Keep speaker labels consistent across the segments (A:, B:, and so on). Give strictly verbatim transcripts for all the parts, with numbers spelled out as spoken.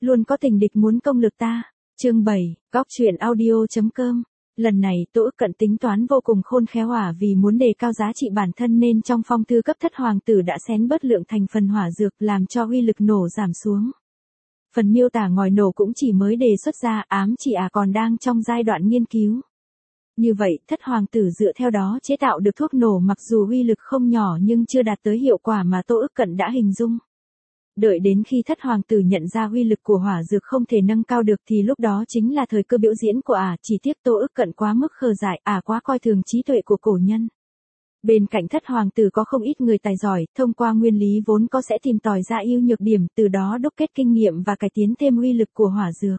A: luôn có tình địch muốn công lược ta. Chương bảy, góc truyện audio chấm com. Lần này Tô Ức Cận tính toán vô cùng khôn khéo à vì muốn đề cao giá trị bản thân nên trong phong thư cấp thất hoàng tử đã xén bớt lượng thành phần hỏa dược làm cho uy lực nổ giảm xuống. Phần miêu tả ngòi nổ cũng chỉ mới đề xuất ra, ám chỉ à còn đang trong giai đoạn nghiên cứu. Như vậy, thất hoàng tử dựa theo đó chế tạo được thuốc nổ mặc dù uy lực không nhỏ nhưng chưa đạt tới hiệu quả mà Tô Ức Cận đã hình dung. Đợi đến khi thất hoàng tử nhận ra uy lực của hỏa dược không thể nâng cao được thì lúc đó chính là thời cơ biểu diễn của ả, chỉ tiếc Tô Ức Cận quá mức khờ dại, ả quá coi thường trí tuệ của cổ nhân. Bên cạnh thất hoàng tử có không ít người tài giỏi, thông qua nguyên lý vốn có sẽ tìm tòi ra ưu nhược điểm, từ đó đúc kết kinh nghiệm và cải tiến thêm uy lực của hỏa dược.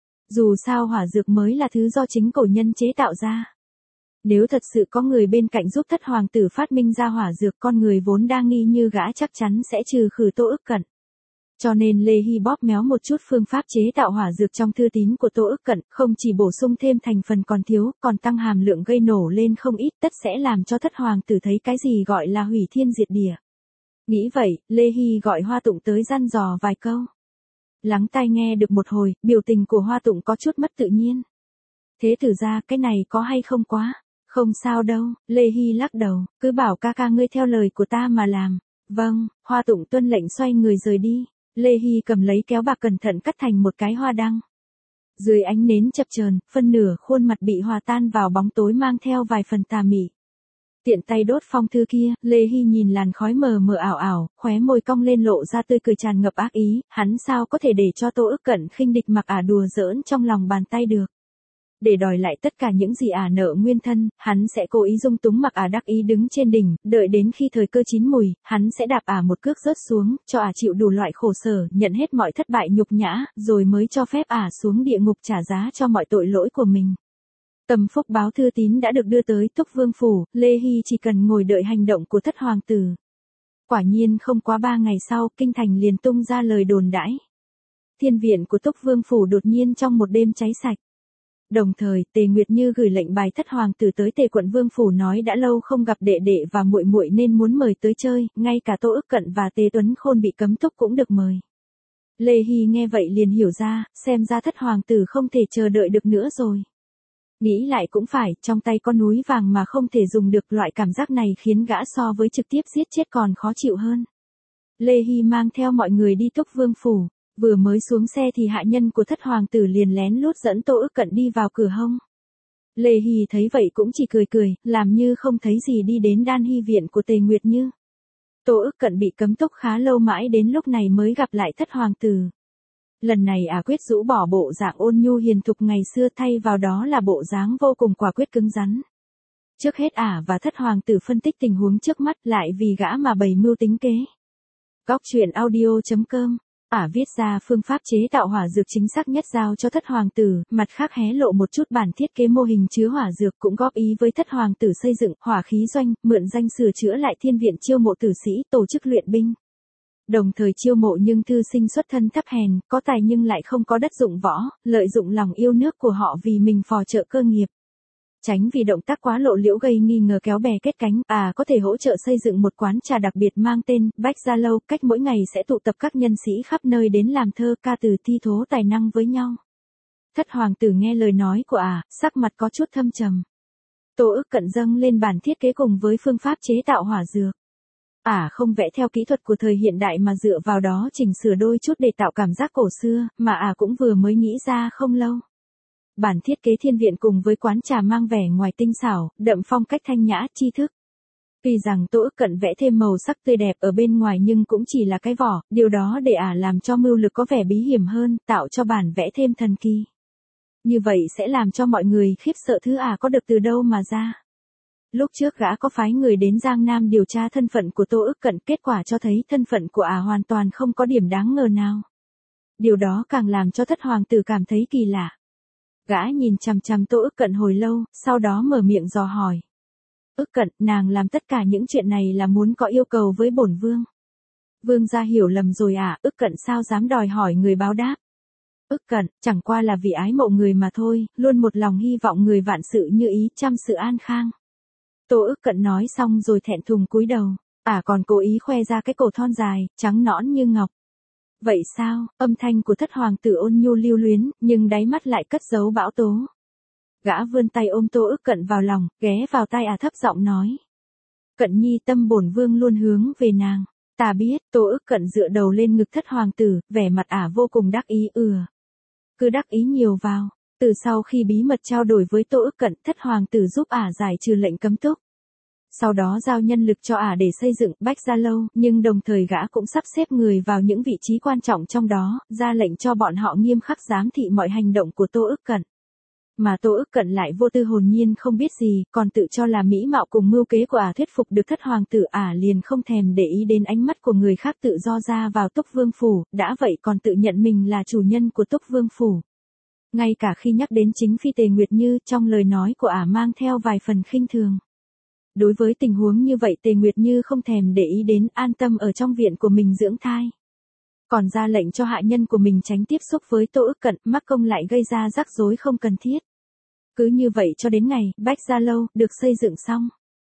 A: Dù sao hỏa dược mới là thứ do chính cổ nhân chế tạo ra. Nếu thật sự có người bên cạnh giúp thất hoàng tử phát minh ra hỏa dược, con người vốn đa nghi như gã chắc chắn sẽ trừ khử Tô Ức Cận. Cho nên Lê Hy bóp méo một chút phương pháp chế tạo hỏa dược trong thư tín của Tô Ức Cận, không chỉ bổ sung thêm thành phần còn thiếu, còn tăng hàm lượng gây nổ lên không ít, tất sẽ làm cho thất hoàng tử thấy cái gì gọi là hủy thiên diệt địa. Nghĩ vậy, Lê Hy gọi Hoa Tụng tới dặn dò vài câu. Lắng tai nghe được một hồi, biểu tình của Hoa Tụng có chút mất tự nhiên. Thế thử ra cái này có hay không quá? Không sao đâu, Lê Hy lắc đầu, cứ bảo ca ca ngươi theo lời của ta mà làm. Vâng, Hoa Tụng tuân lệnh xoay người rời đi. Lê Hy cầm lấy kéo bạc cẩn thận cắt thành một cái hoa đăng. Dưới ánh nến chập chờn, phân nửa khuôn mặt bị hòa tan vào bóng tối mang theo vài phần tà mị. Tiện tay đốt phong thư kia, Lê Hy nhìn làn khói mờ mờ ảo ảo, khóe môi cong lên lộ ra tươi cười tràn ngập ác ý, hắn sao có thể để cho Tô Ức Cận khinh địch mặc ả đùa giỡn trong lòng bàn tay được. Để đòi lại tất cả những gì ả nợ nguyên thân, hắn sẽ cố ý dung túng mặc ả đắc ý đứng trên đỉnh, đợi đến khi thời cơ chín mùi, hắn sẽ đạp ả một cước rớt xuống, cho ả chịu đủ loại khổ sở, nhận hết mọi thất bại nhục nhã, rồi mới cho phép ả xuống địa ngục trả giá cho mọi tội lỗi của mình. Tâm phúc báo thư tín đã được đưa tới Túc Vương Phủ, Lê Hy chỉ cần ngồi đợi hành động của thất hoàng tử. Quả nhiên không quá ba ngày sau, kinh thành liền tung ra lời đồn đãi. Thiên viện của Túc Vương Phủ đột nhiên trong một đêm cháy sạch. Đồng thời, Tề Nguyệt Như gửi lệnh bài thất hoàng tử tới Tề quận Vương Phủ nói đã lâu không gặp đệ đệ và muội muội nên muốn mời tới chơi, ngay cả Tô Ức Cận và Tề Tuấn Khôn bị cấm túc cũng được mời. Lê Hy nghe vậy liền hiểu ra, xem ra thất hoàng tử không thể chờ đợi được nữa rồi. Nghĩ lại cũng phải, trong tay có núi vàng mà không thể dùng được, loại cảm giác này khiến gã so với trực tiếp giết chết còn khó chịu hơn. Lê Hy mang theo mọi người đi Túc Vương Phủ. Vừa mới xuống xe thì hạ nhân của thất hoàng tử liền lén lút dẫn Tô Ức Cận đi vào cửa hông. Lê Hy thấy vậy cũng chỉ cười cười, làm như không thấy gì đi đến Đan Hy viện của Tề Nguyệt Như. Tô Ức Cận bị cấm túc khá lâu mãi đến lúc này mới gặp lại thất hoàng tử. Lần này ả quyết rũ bỏ bộ dạng ôn nhu hiền thục ngày xưa, thay vào đó là bộ dáng vô cùng quả quyết cứng rắn. Trước hết ả và thất hoàng tử phân tích tình huống trước mắt, lại vì gã mà bày mưu tính kế. Góc truyện audio chấm com. Ả viết ra phương pháp chế tạo hỏa dược chính xác nhất giao cho thất hoàng tử, mặt khác hé lộ một chút bản thiết kế mô hình chứa hỏa dược, cũng góp ý với thất hoàng tử xây dựng hỏa khí doanh, mượn danh sửa chữa lại thiên viện chiêu mộ tử sĩ, tổ chức luyện binh. Đồng thời chiêu mộ nhưng thư sinh xuất thân thấp hèn, có tài nhưng lại không có đất dụng võ, lợi dụng lòng yêu nước của họ vì mình phò trợ cơ nghiệp. Tránh vì động tác quá lộ liễu gây nghi ngờ kéo bè kết cánh, à có thể hỗ trợ xây dựng một quán trà đặc biệt mang tên Bách Gia Lâu, cách mỗi ngày sẽ tụ tập các nhân sĩ khắp nơi đến làm thơ ca từ thi thố tài năng với nhau. Thất hoàng tử nghe lời nói của ả, sắc mặt có chút thâm trầm. Tô Ức Cận dâng lên bản thiết kế cùng với phương pháp chế tạo hỏa dược. Ả không vẽ theo kỹ thuật của thời hiện đại mà dựa vào đó chỉnh sửa đôi chút để tạo cảm giác cổ xưa, mà ả cũng vừa mới nghĩ ra không lâu. Bản thiết kế thiên viện cùng với quán trà mang vẻ ngoài tinh xảo, đậm phong cách thanh nhã, tri thức. Tuy rằng Tô Ức Cận vẽ thêm màu sắc tươi đẹp ở bên ngoài nhưng cũng chỉ là cái vỏ, điều đó để ả làm cho mưu lược có vẻ bí hiểm hơn, tạo cho bản vẽ thêm thần kỳ. Như vậy sẽ làm cho mọi người khiếp sợ thứ ả có được từ đâu mà ra. Lúc trước gã có phái người đến Giang Nam điều tra thân phận của Tô Ức Cận, kết quả cho thấy thân phận của ả hoàn toàn không có điểm đáng ngờ nào. Điều đó càng làm cho thất hoàng tử cảm thấy kỳ lạ. Gã nhìn chằm chằm Tô Ức Cận hồi lâu, sau đó mở miệng dò hỏi. Ức Cận, nàng làm tất cả những chuyện này là muốn có yêu cầu với bổn vương. Vương gia hiểu lầm rồi à, Ức Cận sao dám đòi hỏi người báo đáp. Ức Cận, chẳng qua là vì ái mộ người mà thôi, luôn một lòng hy vọng người vạn sự như ý, trăm sự an khang. Tô Ức Cận nói xong rồi thẹn thùng cúi đầu, ả à còn cố ý khoe ra cái cổ thon dài, trắng nõn như ngọc. Vậy sao? Âm thanh của thất hoàng tử ôn nhu lưu luyến, nhưng đáy mắt lại cất giấu bão tố. Gã vươn tay ôm Tô Ức Cận vào lòng, ghé vào tai ả thấp giọng nói. Cận nhi tâm bổn vương luôn hướng về nàng. Ta biết. Tô Ức Cận dựa đầu lên ngực thất hoàng tử, vẻ mặt ả vô cùng đắc ý. Ừ. Cứ đắc ý nhiều vào. Từ sau khi bí mật trao đổi với Tô Ức Cận, thất hoàng tử giúp ả giải trừ lệnh cấm túc. Sau đó giao nhân lực cho ả để xây dựng Bách Gia Lâu, nhưng đồng thời gã cũng sắp xếp người vào những vị trí quan trọng trong đó, ra lệnh cho bọn họ nghiêm khắc giám thị mọi hành động của Tô Ức Cận. Mà Tô Ức Cận lại vô tư hồn nhiên không biết gì, còn tự cho là mỹ mạo cùng mưu kế của ả thuyết phục được thất hoàng tử. Ả liền không thèm để ý đến ánh mắt của người khác tự do ra vào Túc Vương Phủ, đã vậy còn tự nhận mình là chủ nhân của Túc Vương Phủ. Ngay cả khi nhắc đến chính phi Tề Nguyệt Như, trong lời nói của ả mang theo vài phần khinh thường. Đối với tình huống như vậy Tề Nguyệt Như không thèm để ý đến, an tâm ở trong viện của mình dưỡng thai. Còn ra lệnh cho hạ nhân của mình tránh tiếp xúc với Tô Ức Cận, mắc công lại gây ra rắc rối không cần thiết. Cứ như vậy cho đến ngày Bách Gia Lâu được xây dựng xong.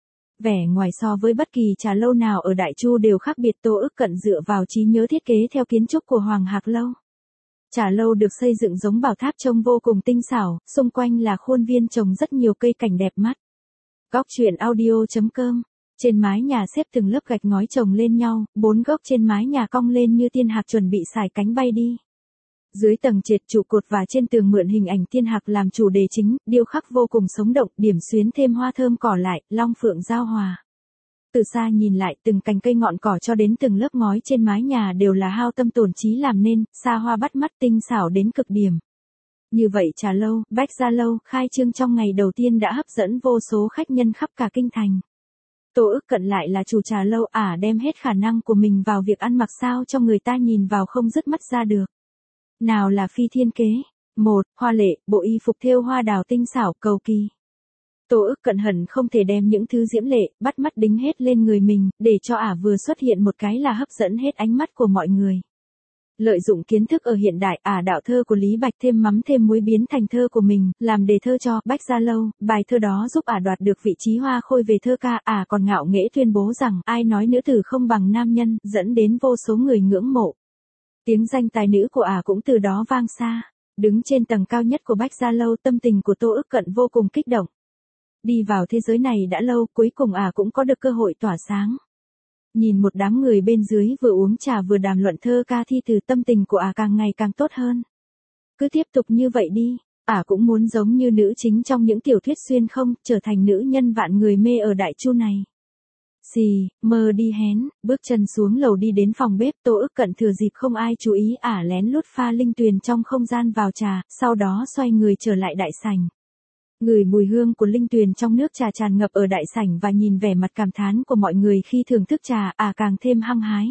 A: Vẻ ngoài so với bất kỳ trà lâu nào ở Đại Chu đều khác biệt. Tô Ức Cận dựa vào trí nhớ thiết kế theo kiến trúc của Hoàng Hạc Lâu. Trà lâu được xây dựng giống bảo tháp trông vô cùng tinh xảo, xung quanh là khuôn viên trồng rất nhiều cây cảnh đẹp mắt. Góc truyện audio chấm com. Trên mái nhà xếp từng lớp gạch ngói chồng lên nhau, bốn góc trên mái nhà cong lên như tiên hạc chuẩn bị sải cánh bay đi. Dưới tầng trệt trụ cột và trên tường mượn hình ảnh tiên hạc làm chủ đề chính, điêu khắc vô cùng sống động, điểm xuyến thêm hoa thơm cỏ lại, long phượng giao hòa. Từ xa nhìn lại, từng cành cây ngọn cỏ cho đến từng lớp ngói trên mái nhà đều là hao tâm tổn trí làm nên, xa hoa bắt mắt, tinh xảo đến cực điểm. Như vậy Trà Lâu, Bách Gia Lâu khai trương trong ngày đầu tiên đã hấp dẫn vô số khách nhân khắp cả kinh thành. Tô Ức Cận lại là chủ Trà Lâu, ả đem hết khả năng của mình vào việc ăn mặc sao cho người ta nhìn vào không dứt mắt ra được. Nào là phi thiên kế. Một, hoa lệ, bộ y phục thêu hoa đào tinh xảo, cầu kỳ. Tô Ức Cận hận không thể đem những thứ diễm lệ, bắt mắt đính hết lên người mình, để cho ả vừa xuất hiện một cái là hấp dẫn hết ánh mắt của mọi người. Lợi dụng kiến thức ở hiện đại, ả đạo thơ của Lý Bạch thêm mắm thêm muối biến thành thơ của mình, làm đề thơ cho Bách Gia Lâu, bài thơ đó giúp ả đoạt được vị trí hoa khôi về thơ ca. Ả còn ngạo nghễ tuyên bố rằng ai nói nữ tử không bằng nam nhân, dẫn đến vô số người ngưỡng mộ. Tiếng danh tài nữ của ả cũng từ đó vang xa. Đứng trên tầng cao nhất của Bách Gia Lâu, tâm tình của Tô Ức Cận vô cùng kích động. Đi vào thế giới này đã lâu, cuối cùng ả cũng có được cơ hội tỏa sáng. Nhìn một đám người bên dưới vừa uống trà vừa đàm luận thơ ca thi từ, tâm tình của ả càng ngày càng tốt hơn. Cứ tiếp tục như vậy đi, ả cũng muốn giống như nữ chính trong những tiểu thuyết xuyên không, trở thành nữ nhân vạn người mê ở Đại Chu này. Xì, mơ đi hén, bước chân xuống lầu đi đến phòng bếp. Tô Ức Cận thừa dịp không ai chú ý, ả lén lút pha linh tuyền trong không gian vào trà, sau đó xoay người trở lại đại sảnh. Ngửi mùi hương của linh tuyền trong nước trà tràn ngập ở đại sảnh và nhìn vẻ mặt cảm thán của mọi người khi thưởng thức trà, ả càng thêm hăng hái.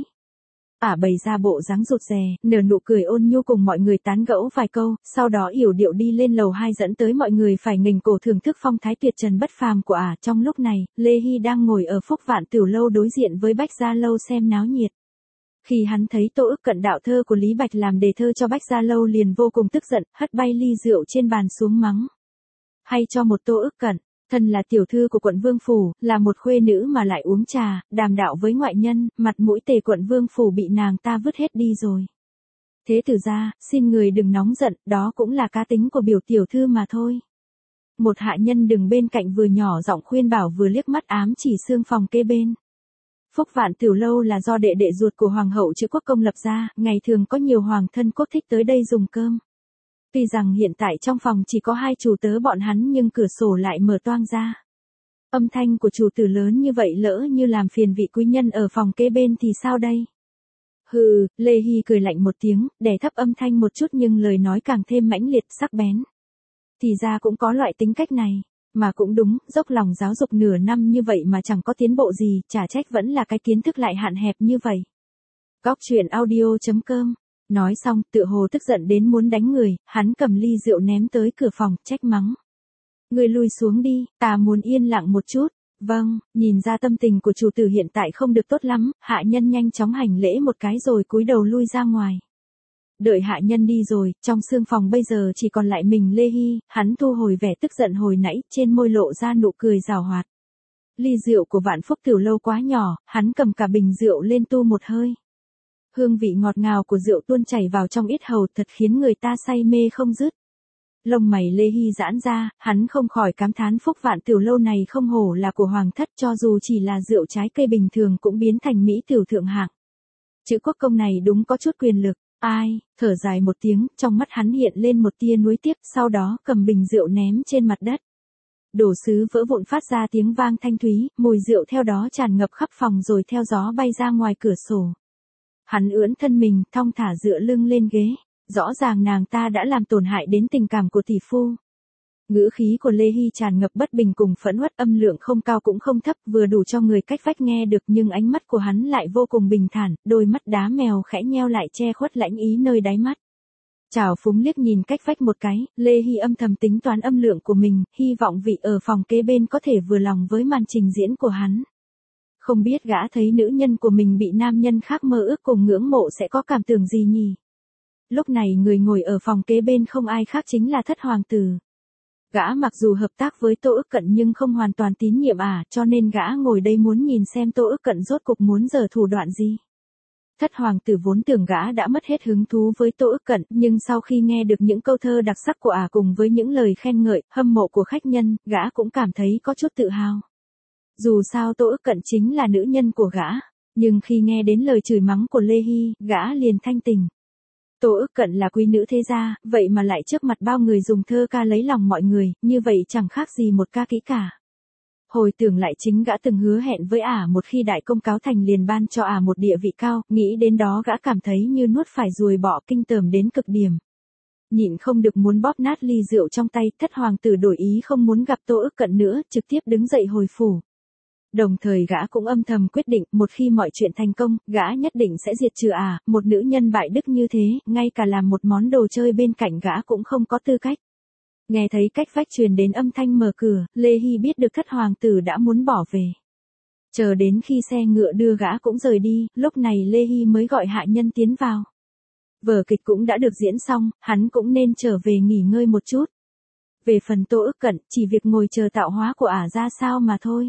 A: Ả bày ra bộ dáng rụt rè, nở nụ cười ôn nhu cùng mọi người tán gẫu vài câu, sau đó yểu điệu đi lên lầu hai dẫn tới mọi người phải nghềnh cổ thưởng thức phong thái tuyệt trần bất phàm của ả. Trong lúc này, Lê Hy đang ngồi ở Phúc Vạn Tửu Lâu đối diện với Bách Gia Lâu xem náo nhiệt. Khi hắn thấy Tô Ức Cận đạo thơ của Lý Bạch làm đề thơ cho Bách Gia Lâu liền vô cùng tức giận, hất bay ly rượu trên bàn xuống mắng. Hay cho một Tô Ức Cận, thân là tiểu thư của quận Vương Phủ, là một khuê nữ mà lại uống trà, đàm đạo với ngoại nhân, mặt mũi Tề quận Vương Phủ bị nàng ta vứt hết đi rồi. Thế tử ra, xin người đừng nóng giận, đó cũng là cá tính của biểu tiểu thư mà thôi. Một hạ nhân đứng bên cạnh vừa nhỏ giọng khuyên bảo vừa liếc mắt ám chỉ xương phòng kế bên. Phúc Vạn Tửu Lâu là do đệ đệ ruột của Hoàng hậu Chữ Quốc Công lập ra, ngày thường có nhiều hoàng thân quốc thích tới đây dùng cơm. Tuy rằng hiện tại trong phòng chỉ có hai chủ tớ bọn hắn nhưng cửa sổ lại mở toang ra. Âm thanh của chủ tử lớn như vậy lỡ như làm phiền vị quý nhân ở phòng kế bên thì sao đây? Hừ, Lê Hy cười lạnh một tiếng, đè thấp âm thanh một chút nhưng lời nói càng thêm mãnh liệt sắc bén. Thì ra cũng có loại tính cách này, mà cũng đúng, dốc lòng giáo dục nửa năm như vậy mà chẳng có tiến bộ gì, chả trách vẫn là cái kiến thức lại hạn hẹp như vậy. Góc truyện audio chấm com. Nói xong, tựa hồ tức giận đến muốn đánh người, hắn cầm ly rượu ném tới cửa phòng, trách mắng. Người lui xuống đi, ta muốn yên lặng một chút. Vâng, nhìn ra tâm tình của chủ tử hiện tại không được tốt lắm, hạ nhân nhanh chóng hành lễ một cái rồi cúi đầu lui ra ngoài. Đợi hạ nhân đi rồi, trong sương phòng bây giờ chỉ còn lại mình Lê Hy, hắn thu hồi vẻ tức giận hồi nãy, trên môi lộ ra nụ cười rào hoạt. Ly rượu của Vạn Phúc Tửu Lâu quá nhỏ, hắn cầm cả bình rượu lên tu một hơi. Hương vị ngọt ngào của rượu tuôn chảy vào trong yết hầu thật khiến người ta say mê không dứt. Lông mày Lê Hy giãn ra, hắn không khỏi cảm thán phúc vạn tiểu lâu này không hổ là của hoàng thất, cho dù chỉ là rượu trái cây bình thường cũng biến thành mỹ tiểu thượng hạng. Chữ quốc công này đúng có chút quyền lực, ai, thở dài một tiếng, trong mắt hắn hiện lên một tia nuối tiếc, sau đó cầm bình rượu ném trên mặt đất. Đồ sứ vỡ vụn phát ra tiếng vang thanh thúy, mùi rượu theo đó tràn ngập khắp phòng rồi theo gió bay ra ngoài cửa sổ. Hắn ưỡn thân mình, thong thả dựa lưng lên ghế. Rõ ràng nàng ta đã làm tổn hại đến tình cảm của tỷ phu. Ngữ khí của Lê Hy tràn ngập bất bình cùng phẫn uất, âm lượng không cao cũng không thấp, vừa đủ cho người cách vách nghe được, nhưng ánh mắt của hắn lại vô cùng bình thản, đôi mắt đá mèo khẽ nheo lại che khuất lãnh ý nơi đáy mắt. Trào phúng liếc nhìn cách vách một cái, Lê Hy âm thầm tính toán âm lượng của mình, hy vọng vị ở phòng kế bên có thể vừa lòng với màn trình diễn của hắn. Không biết gã thấy nữ nhân của mình bị nam nhân khác mơ ước cùng ngưỡng mộ sẽ có cảm tưởng gì nhỉ? Lúc này người ngồi ở phòng kế bên không ai khác chính là thất hoàng tử. Gã mặc dù hợp tác với Tô Ức Cận nhưng không hoàn toàn tín nhiệm ả, cho nên gã ngồi đây muốn nhìn xem Tô Ức Cận rốt cục muốn giở thủ đoạn gì. Thất hoàng tử vốn tưởng gã đã mất hết hứng thú với Tô Ức Cận, nhưng sau khi nghe được những câu thơ đặc sắc của ả cùng với những lời khen ngợi, hâm mộ của khách nhân, gã cũng cảm thấy có chút tự hào. Dù sao Tô Ức Cận chính là nữ nhân của gã, nhưng khi nghe đến lời chửi mắng của Lê Hy, gã liền thanh tỉnh. Tô Ức Cận là quý nữ thế gia, vậy mà lại trước mặt bao người dùng thơ ca lấy lòng mọi người, như vậy chẳng khác gì một ca kỹ cả. Hồi tưởng lại chính gã từng hứa hẹn với ả một khi đại công cáo thành liền ban cho ả một địa vị cao, nghĩ đến đó gã cảm thấy như nuốt phải ruồi bọ, kinh tởm đến cực điểm. Nhịn không được muốn bóp nát ly rượu trong tay, thất hoàng tử đổi ý không muốn gặp Tô Ức Cận nữa, trực tiếp đứng dậy hồi phủ. Đồng thời gã cũng âm thầm quyết định, một khi mọi chuyện thành công, gã nhất định sẽ diệt trừ ả, một nữ nhân bại đức như thế, ngay cả làm một món đồ chơi bên cạnh gã cũng không có tư cách. Nghe thấy cách vách truyền đến âm thanh mở cửa, Lê Hy biết được thất hoàng tử đã muốn bỏ về. Chờ đến khi xe ngựa đưa gã cũng rời đi, lúc này Lê Hy mới gọi hạ nhân tiến vào. Vở kịch cũng đã được diễn xong, hắn cũng nên trở về nghỉ ngơi một chút. Về phần Tô Ức Cận, chỉ việc ngồi chờ tạo hóa của ả ra sao mà thôi.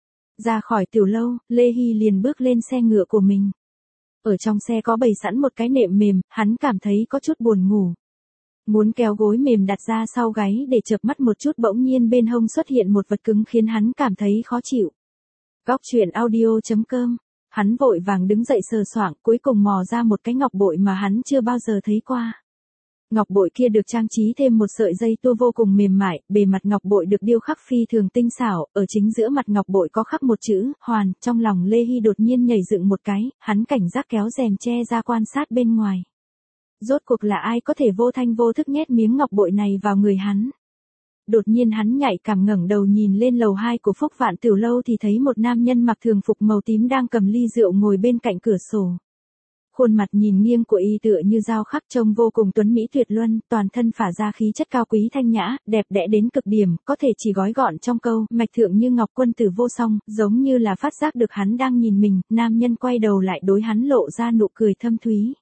A: Ra khỏi tiểu lâu, Lê Hy liền bước lên xe ngựa của mình. Ở trong xe có bày sẵn một cái nệm mềm, hắn cảm thấy có chút buồn ngủ. Muốn kéo gối mềm đặt ra sau gáy để chợp mắt một chút, bỗng nhiên bên hông xuất hiện một vật cứng khiến hắn cảm thấy khó chịu. Góc truyện audio chấm com. Hắn vội vàng đứng dậy sờ soạng, cuối cùng mò ra một cái ngọc bội mà hắn chưa bao giờ thấy qua. Ngọc bội kia được trang trí thêm một sợi dây tua vô cùng mềm mại, bề mặt ngọc bội được điêu khắc phi thường tinh xảo, ở chính giữa mặt ngọc bội có khắc một chữ, hoàn, trong lòng Lê Hy đột nhiên nhảy dựng một cái, hắn cảnh giác kéo rèm che ra quan sát bên ngoài. Rốt cuộc là ai có thể vô thanh vô thức nhét miếng ngọc bội này vào người hắn. Đột nhiên hắn nhạy cảm ngẩng đầu nhìn lên lầu hai của Phúc Vạn Tiểu Lâu thì thấy một nam nhân mặc thường phục màu tím đang cầm ly rượu ngồi bên cạnh cửa sổ. Khuôn mặt nhìn nghiêng của y tựa như dao khắc, trông vô cùng tuấn mỹ tuyệt luân, toàn thân phả ra khí chất cao quý thanh nhã, đẹp đẽ đến cực điểm, có thể chỉ gói gọn trong câu, mạch thượng như ngọc quân tử vô song, giống như là phát giác được hắn đang nhìn mình, nam nhân quay đầu lại đối hắn lộ ra nụ cười thâm thúy.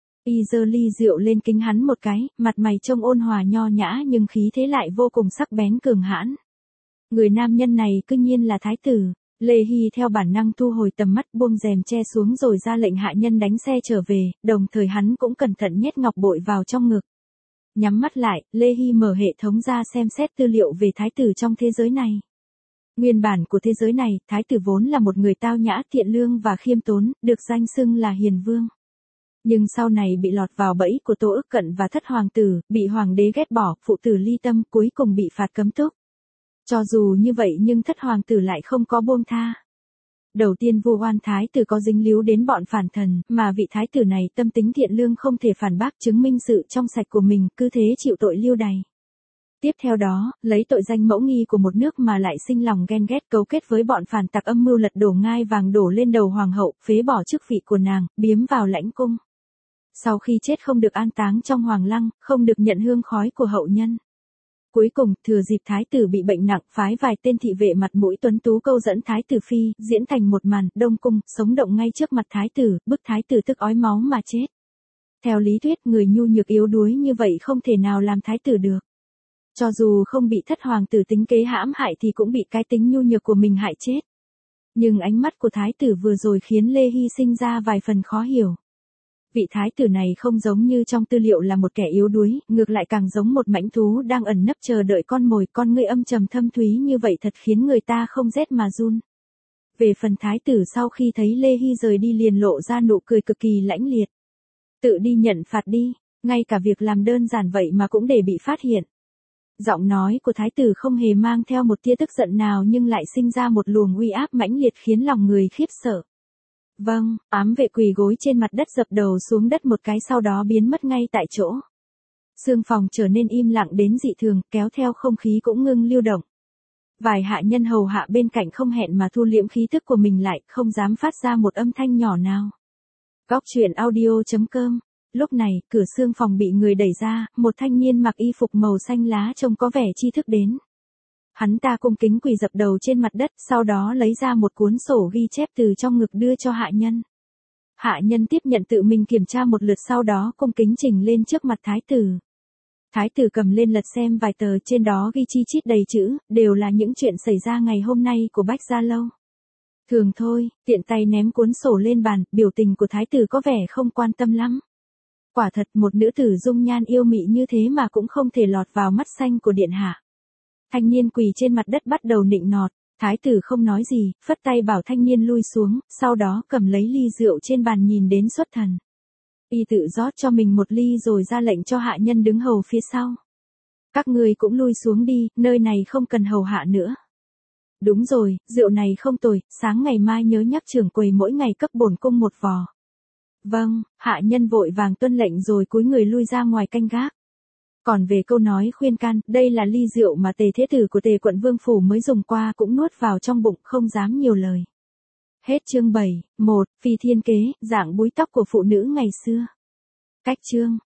A: Y giơ ly rượu lên kính hắn một cái, mặt mày trông ôn hòa nho nhã nhưng khí thế lại vô cùng sắc bén cường hãn. Người nam nhân này cư nhiên là thái tử. Lê Hy theo bản năng thu hồi tầm mắt, buông rèm che xuống rồi ra lệnh hạ nhân đánh xe trở về, đồng thời hắn cũng cẩn thận nhét ngọc bội vào trong ngực. Nhắm mắt lại, Lê Hy mở hệ thống ra xem xét tư liệu về thái tử trong thế giới này. Nguyên bản của thế giới này, thái tử vốn là một người tao nhã, thiện lương và khiêm tốn, được danh xưng là hiền vương. Nhưng sau này bị lọt vào bẫy của Tô Ức Cận và thất hoàng tử, bị hoàng đế ghét bỏ, phụ tử ly tâm, cuối cùng bị phạt cấm túc. Cho dù như vậy nhưng thất hoàng tử lại không có buông tha. Đầu tiên vua Oan thái tử có dính líu đến bọn phản thần, mà vị thái tử này tâm tính thiện lương không thể phản bác, chứng minh sự trong sạch của mình, cứ thế chịu tội lưu đày. Tiếp theo đó, lấy tội danh mẫu nghi của một nước mà lại sinh lòng ghen ghét, cấu kết với bọn phản tặc âm mưu lật đổ ngai vàng đổ lên đầu hoàng hậu, phế bỏ chức vị của nàng, biếm vào lãnh cung. Sau khi chết không được an táng trong hoàng lăng, không được nhận hương khói của hậu nhân. Cuối cùng, thừa dịp thái tử bị bệnh nặng, phái vài tên thị vệ mặt mũi tuấn tú câu dẫn thái tử phi, diễn thành một màn, đông cung, sống động ngay trước mặt thái tử, bức thái tử tức ói máu mà chết. Theo lý thuyết, người nhu nhược yếu đuối như vậy không thể nào làm thái tử được. Cho dù không bị thất hoàng tử tính kế hãm hại thì cũng bị cái tính nhu nhược của mình hại chết. Nhưng ánh mắt của thái tử vừa rồi khiến Lê Hy sinh ra vài phần khó hiểu. Vị thái tử này không giống như trong tư liệu là một kẻ yếu đuối, ngược lại càng giống một mãnh thú đang ẩn nấp chờ đợi con mồi, con ngươi âm trầm thâm thúy như vậy thật khiến người ta không rét mà run. Về phần thái tử sau khi thấy Lê Hy rời đi liền lộ ra nụ cười cực kỳ lãnh liệt. Tự đi nhận phạt đi, ngay cả việc làm đơn giản vậy mà cũng để bị phát hiện. Giọng nói của thái tử không hề mang theo một tia tức giận nào nhưng lại sinh ra một luồng uy áp mãnh liệt khiến lòng người khiếp sợ. Vâng, ám vệ quỳ gối trên mặt đất dập đầu xuống đất một cái sau đó biến mất ngay tại chỗ. Sương phòng trở nên im lặng đến dị thường, kéo theo không khí cũng ngưng lưu động. Vài hạ nhân hầu hạ bên cạnh không hẹn mà thu liễm khí tức của mình lại, không dám phát ra một âm thanh nhỏ nào. Góc truyện audio chấm com. Lúc này, cửa sương phòng bị người đẩy ra, một thanh niên mặc y phục màu xanh lá trông có vẻ tri thức đến. Hắn ta cung kính quỳ dập đầu trên mặt đất, sau đó lấy ra một cuốn sổ ghi chép từ trong ngực đưa cho hạ nhân. Hạ nhân tiếp nhận tự mình kiểm tra một lượt sau đó cung kính trình lên trước mặt thái tử. Thái tử cầm lên lật xem vài tờ trên đó ghi chi chít đầy chữ, đều là những chuyện xảy ra ngày hôm nay của Bách Gia Lâu. Thường thôi, tiện tay ném cuốn sổ lên bàn, biểu tình của thái tử có vẻ không quan tâm lắm. Quả thật một nữ tử dung nhan yêu mị như thế mà cũng không thể lọt vào mắt xanh của điện hạ. Thanh niên quỳ trên mặt đất bắt đầu nịnh nọt, thái tử không nói gì, phất tay bảo thanh niên lui xuống, sau đó cầm lấy ly rượu trên bàn nhìn đến xuất thần. Y tự rót cho mình một ly rồi ra lệnh cho hạ nhân đứng hầu phía sau. Các người cũng lui xuống đi, nơi này không cần hầu hạ nữa. Đúng rồi, rượu này không tồi, sáng ngày mai nhớ nhắc trưởng quầy mỗi ngày cấp bổn cung một vò. Vâng, hạ nhân vội vàng tuân lệnh rồi cúi người lui ra ngoài canh gác. Còn về câu nói khuyên can, đây là ly rượu mà Tề Thế Tử của Tề quận Vương Phủ mới dùng qua cũng nuốt vào trong bụng không dám nhiều lời. Hết chương bảy, một, Phi Thiên Kế, dạng búi tóc của phụ nữ ngày xưa. Cách chương.